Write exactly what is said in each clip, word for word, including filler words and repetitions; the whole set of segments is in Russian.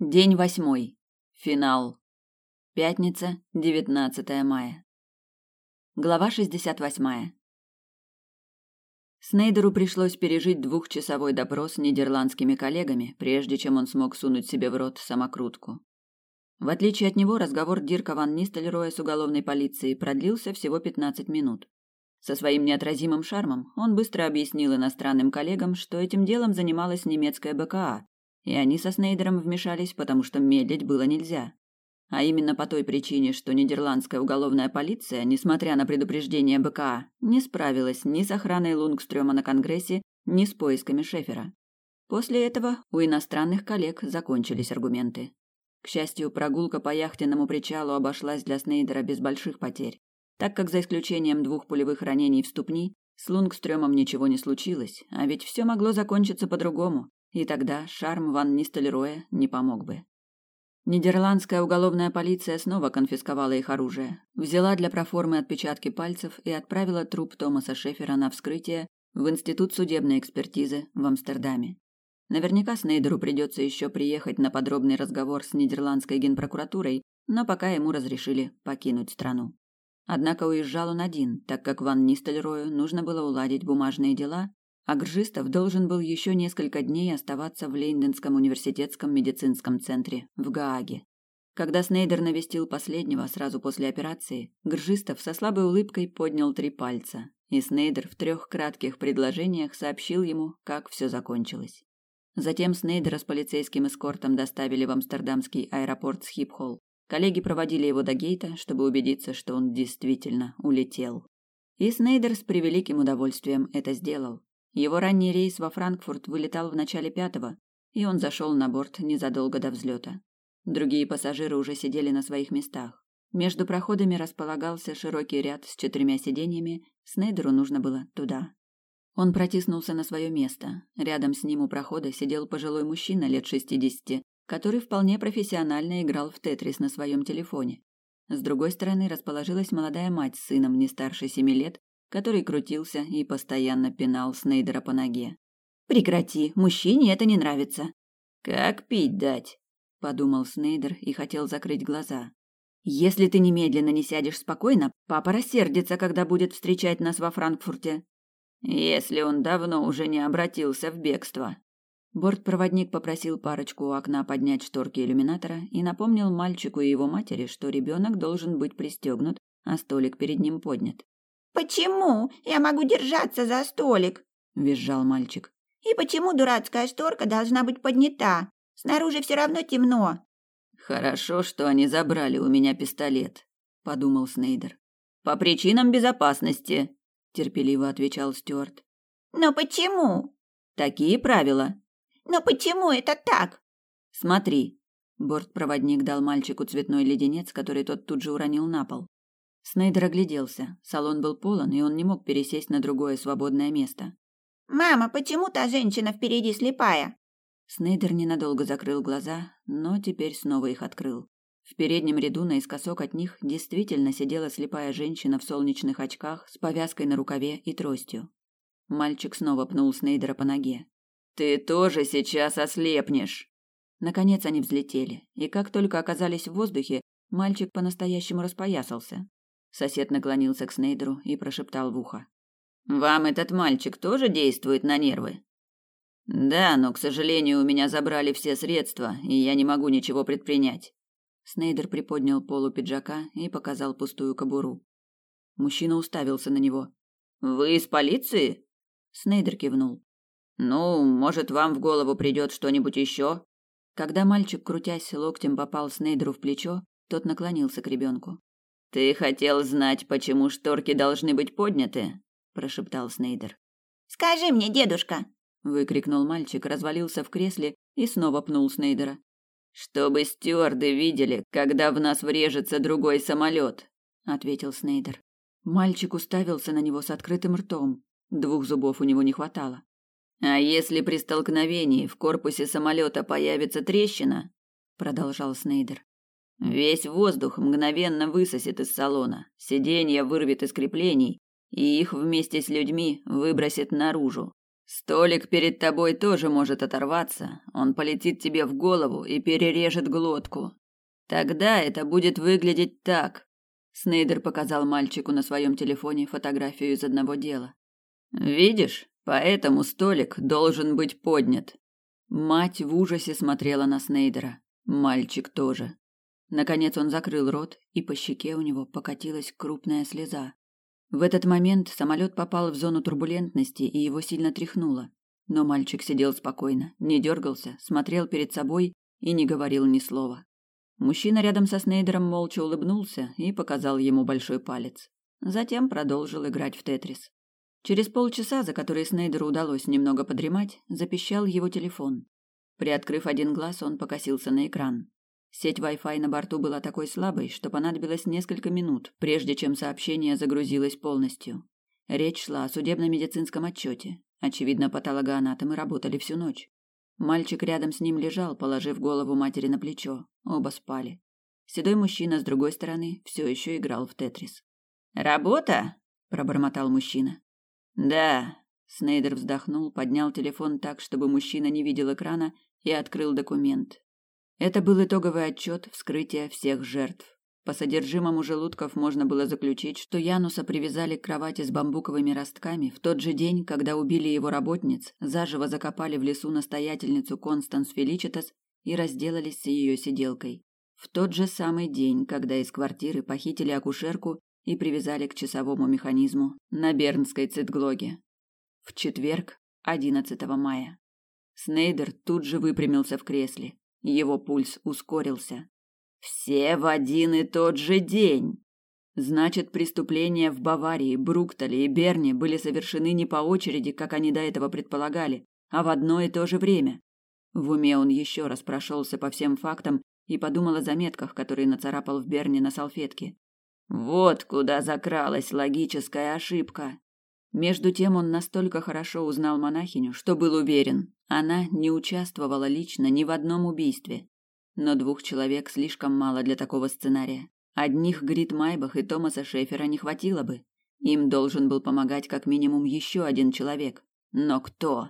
День восьмой. Финал. Пятница, девятнадцатое мая. Глава шестьдесят восьмая. Снейдеру пришлось пережить двухчасовой допрос с нидерландскими коллегами, прежде чем он смог сунуть себе в рот самокрутку. В отличие от него, разговор Дирка ван Нистельрooя с уголовной полицией продлился всего пятнадцать минут. Со своим неотразимым шармом он быстро объяснил иностранным коллегам, что этим делом занималась немецкая бэ ка а, и они со Снейдером вмешались, потому что медлить было нельзя. А именно по той причине, что нидерландская уголовная полиция, несмотря на предупреждение бэ ка а, не справилась ни с охраной Лунгстрёма на Конгрессе, ни с поисками Шефера. После этого у иностранных коллег закончились аргументы. К счастью, прогулка по яхтенному причалу обошлась для Снейдера без больших потерь, так как за исключением двух пулевых ранений в ступни с Лунгстрёмом ничего не случилось, а ведь все могло закончиться по-другому. И тогда шарм ван Нистельрooя не помог бы. Нидерландская уголовная полиция снова конфисковала их оружие, взяла для проформы отпечатки пальцев и отправила труп Томаса Шефера на вскрытие в Институт судебной экспертизы в Амстердаме. Наверняка Снейдеру придется еще приехать на подробный разговор с нидерландской генпрокуратурой, но пока ему разрешили покинуть страну. Однако уезжал он один, так как ван Нистельрою нужно было уладить бумажные дела, а Гржистов должен был еще несколько дней оставаться в Лейденском университетском медицинском центре в Гааге. Когда Снейдер навестил последнего сразу после операции, Гржистов со слабой улыбкой поднял три пальца, и Снейдер в трех кратких предложениях сообщил ему, как все закончилось. Затем Снейдера с полицейским эскортом доставили в амстердамский аэропорт Схипхол. Коллеги проводили его до гейта, чтобы убедиться, что он действительно улетел. И Снейдер с превеликим удовольствием это сделал. Его ранний рейс во Франкфурт вылетал в начале пятого, и он зашел на борт незадолго до взлета. Другие пассажиры уже сидели на своих местах. Между проходами располагался широкий ряд с четырьмя сиденьями, Снейдеру нужно было туда. Он протиснулся на свое место. Рядом с ним у прохода сидел пожилой мужчина лет шестидесяти, который вполне профессионально играл в тетрис на своем телефоне. С другой стороны расположилась молодая мать с сыном не старше семи лет, который крутился и постоянно пинал Снейдера по ноге. «Прекрати, мужчине это не нравится». «Как пить дать?» – подумал Снейдер и хотел закрыть глаза. «Если ты немедленно не сядешь спокойно, папа рассердится, когда будет встречать нас во Франкфурте». «Если он давно уже не обратился в бегство». Бортпроводник попросил парочку у окна поднять шторки иллюминатора и напомнил мальчику и его матери, что ребенок должен быть пристегнут, а столик перед ним поднят. «Почему я могу держаться за столик?» – визжал мальчик. «И почему дурацкая шторка должна быть поднята? Снаружи все равно темно». «Хорошо, что они забрали у меня пистолет», – подумал Снейдер. «По причинам безопасности», – терпеливо отвечал Стюарт. «Но почему?» «Такие правила». «Но почему это так?» «Смотри». Бортпроводник дал мальчику цветной леденец, который тот тут же уронил на пол. Снейдер огляделся. Салон был полон, и он не мог пересесть на другое свободное место. «Мама, почему та женщина впереди слепая?» Снейдер ненадолго закрыл глаза, но теперь снова их открыл. В переднем ряду наискосок от них действительно сидела слепая женщина в солнечных очках с повязкой на рукаве и тростью. Мальчик снова пнул Снейдера по ноге. «Ты тоже сейчас ослепнешь!» Наконец они взлетели, и как только оказались в воздухе, мальчик по-настоящему распоясался. Сосед наклонился к Снейдеру и прошептал в ухо. «Вам этот мальчик тоже действует на нервы?» «Да, но, к сожалению, у меня забрали все средства, и я не могу ничего предпринять». Снейдер приподнял полу пиджака и показал пустую кобуру. Мужчина уставился на него. «Вы из полиции?» Снейдер кивнул. «Ну, может, вам в голову придет что-нибудь еще?» Когда мальчик, крутясь локтем, попал Снейдеру в плечо, тот наклонился к ребенку. «Ты хотел знать, почему шторки должны быть подняты?» – прошептал Снейдер. «Скажи мне, дедушка!» – выкрикнул мальчик, развалился в кресле и снова пнул Снейдера. «Чтобы стюарды видели, когда в нас врежется другой самолет», – ответил Снейдер. Мальчик уставился на него с открытым ртом. Двух зубов у него не хватало. «А если при столкновении в корпусе самолета появится трещина?» – продолжал Снейдер. «Весь воздух мгновенно высосет из салона, сиденья вырвет из креплений, и их вместе с людьми выбросит наружу. Столик перед тобой тоже может оторваться, он полетит тебе в голову и перережет глотку. Тогда это будет выглядеть так. Снейдер показал мальчику на своем телефоне фотографию из одного дела. Видишь, поэтому столик должен быть поднят. Мать в ужасе смотрела на Снейдера. Мальчик тоже. Наконец он закрыл рот, и по щеке у него покатилась крупная слеза. В этот момент самолет попал в зону турбулентности, и его сильно тряхнуло. Но мальчик сидел спокойно, не дергался, смотрел перед собой и не говорил ни слова. Мужчина рядом со Снейдером молча улыбнулся и показал ему большой палец. Затем продолжил играть в тетрис. Через полчаса, за которые Снейдеру удалось немного подремать, запищал его телефон. Приоткрыв один глаз, он покосился на экран. Сеть Wi-Fi на борту была такой слабой, что понадобилось несколько минут, прежде чем сообщение загрузилось полностью. Речь шла о судебно-медицинском отчете. Очевидно, патологоанатомы работали всю ночь. Мальчик рядом с ним лежал, положив голову матери на плечо. Оба спали. Седой мужчина с другой стороны все еще играл в тетрис. «Работа?» – пробормотал мужчина. «Да». Снейдер вздохнул, поднял телефон так, чтобы мужчина не видел экрана, и открыл документ. Это был итоговый отчет вскрытия всех жертв. По содержимому желудков можно было заключить, что Януса привязали к кровати с бамбуковыми ростками в тот же день, когда убили его работниц, заживо закопали в лесу настоятельницу Констанс Феличитас и разделались с ее сиделкой. В тот же самый день, когда из квартиры похитили акушерку и привязали к часовому механизму на Бернской Цитглоге. В четверг, одиннадцатого мая. Снейдер тут же выпрямился в кресле. Его пульс ускорился. Все в один и тот же день. Значит, преступления в Баварии, Бруктале и Берне были совершены не по очереди, как они до этого предполагали, а в одно и то же время. В уме он еще раз прошелся по всем фактам и подумал о заметках, которые нацарапал в Берне на салфетке. Вот куда закралась логическая ошибка. Между тем он настолько хорошо узнал монахиню, что был уверен, она не участвовала лично ни в одном убийстве. Но двух человек слишком мало для такого сценария. Одних Грит Майбах и Томаса Шефера не хватило бы. Им должен был помогать как минимум еще один человек. Но кто?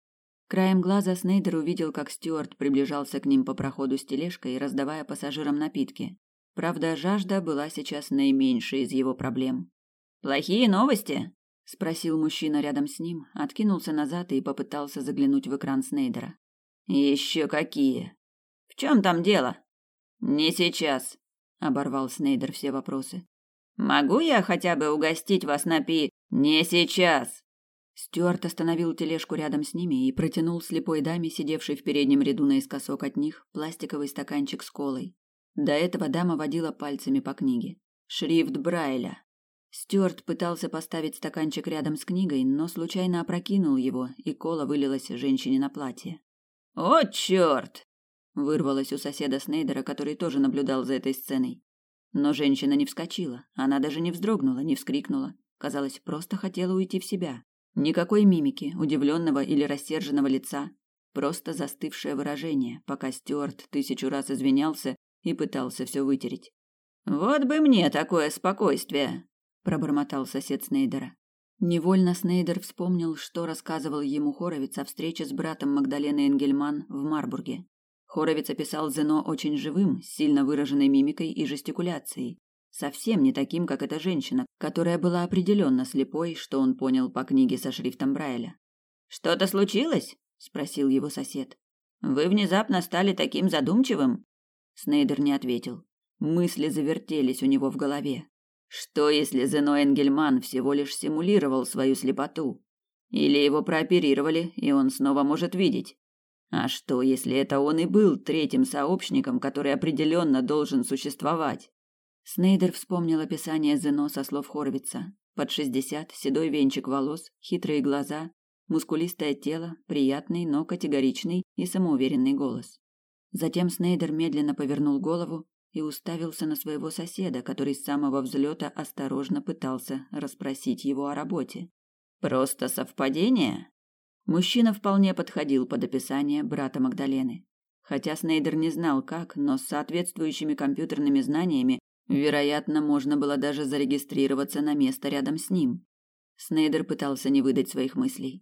Краем глаза Снейдер увидел, как Стюарт приближался к ним по проходу с тележкой, раздавая пассажирам напитки. Правда, жажда была сейчас наименьшей из его проблем. «Плохие новости?» – спросил мужчина рядом с ним, откинулся назад и попытался заглянуть в экран Снейдера. «Еще какие? В чем там дело?» «Не сейчас», – оборвал Снейдер все вопросы. «Могу я хотя бы угостить вас напи...» «Не сейчас!» Стюарт остановил тележку рядом с ними и протянул слепой даме, сидевшей в переднем ряду наискосок от них, пластиковый стаканчик с колой. До этого дама водила пальцами по книге. Шрифт Брайля. Стюарт пытался поставить стаканчик рядом с книгой, но случайно опрокинул его, и кола вылилась женщине на платье. «О, черт!» – вырвалось у соседа Снейдера, который тоже наблюдал за этой сценой. Но женщина не вскочила, она даже не вздрогнула, не вскрикнула. Казалось, просто хотела уйти в себя. Никакой мимики, удивленного или рассерженного лица, просто застывшее выражение, пока Стюарт тысячу раз извинялся и пытался все вытереть. «Вот бы мне такое спокойствие!» – пробормотал сосед Снейдера. Невольно Снейдер вспомнил, что рассказывал ему Хоровиц о встрече с братом Магдалены Энгельман в Марбурге. Хоровиц описал Зено очень живым, с сильно выраженной мимикой и жестикуляцией. Совсем не таким, как эта женщина, которая была определенно слепой, что он понял по книге со шрифтом Брайля. «Что-то случилось?» – спросил его сосед. «Вы внезапно стали таким задумчивым?» Снейдер не ответил. Мысли завертелись у него в голове. Что, если Зено Энгельман всего лишь симулировал свою слепоту? Или его прооперировали, и он снова может видеть? А что, если это он и был третьим сообщником, который определенно должен существовать? Снейдер вспомнил описание Зено со слов Хоровица. Под шестьдесят, седой венчик волос, хитрые глаза, мускулистое тело, приятный, но категоричный и самоуверенный голос. Затем Снейдер медленно повернул голову и уставился на своего соседа, который с самого взлета осторожно пытался расспросить его о работе. Просто совпадение? Мужчина вполне подходил под описание брата Магдалены. Хотя Снейдер не знал как, но с соответствующими компьютерными знаниями, вероятно, можно было даже зарегистрироваться на место рядом с ним. Снейдер пытался не выдать своих мыслей.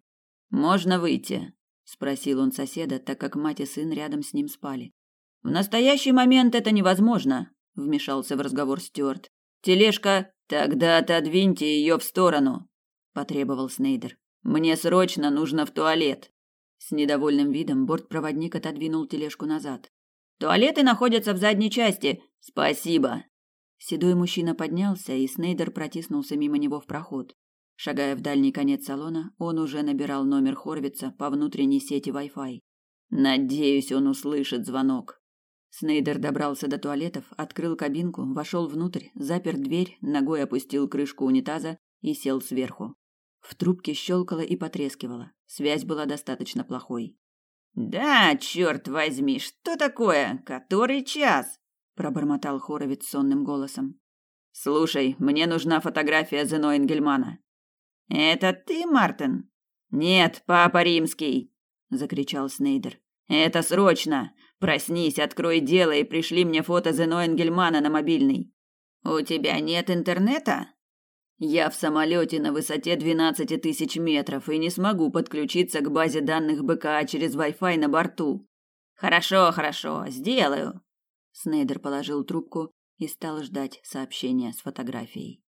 Можно выйти?» – спросил он соседа, так как мать и сын рядом с ним спали. «В настоящий момент это невозможно», – вмешался в разговор Стюарт. «Тележка, тогда отодвиньте ее в сторону», – потребовал Снейдер. «Мне срочно нужно в туалет». С недовольным видом бортпроводник отодвинул тележку назад. «Туалеты находятся в задней части. Спасибо». Седой мужчина поднялся, и Снейдер протиснулся мимо него в проход. Шагая в дальний конец салона, он уже набирал номер Хорвица по внутренней сети Wi-Fi. Надеюсь, он услышит звонок. Снейдер добрался до туалетов, открыл кабинку, вошел внутрь, запер дверь, ногой опустил крышку унитаза и сел сверху. В трубке щелкало и потрескивало. Связь была достаточно плохой. «Да, черт возьми, что такое? Который час?» – пробормотал Хоровиц сонным голосом. «Слушай, мне нужна фотография Зено Энгельмана». «Это ты, Мартин?» «Нет, папа римский!» – закричал Снейдер. «Это срочно! Проснись, открой дело и пришли мне фото Зено Энгельмана на мобильный». «У тебя нет интернета?» «Я в самолете на высоте двенадцати тысяч метров и не смогу подключиться к базе данных БКА через Wi-Fi на борту». «Хорошо, хорошо, сделаю». Снейдер положил трубку и стал ждать сообщения с фотографией.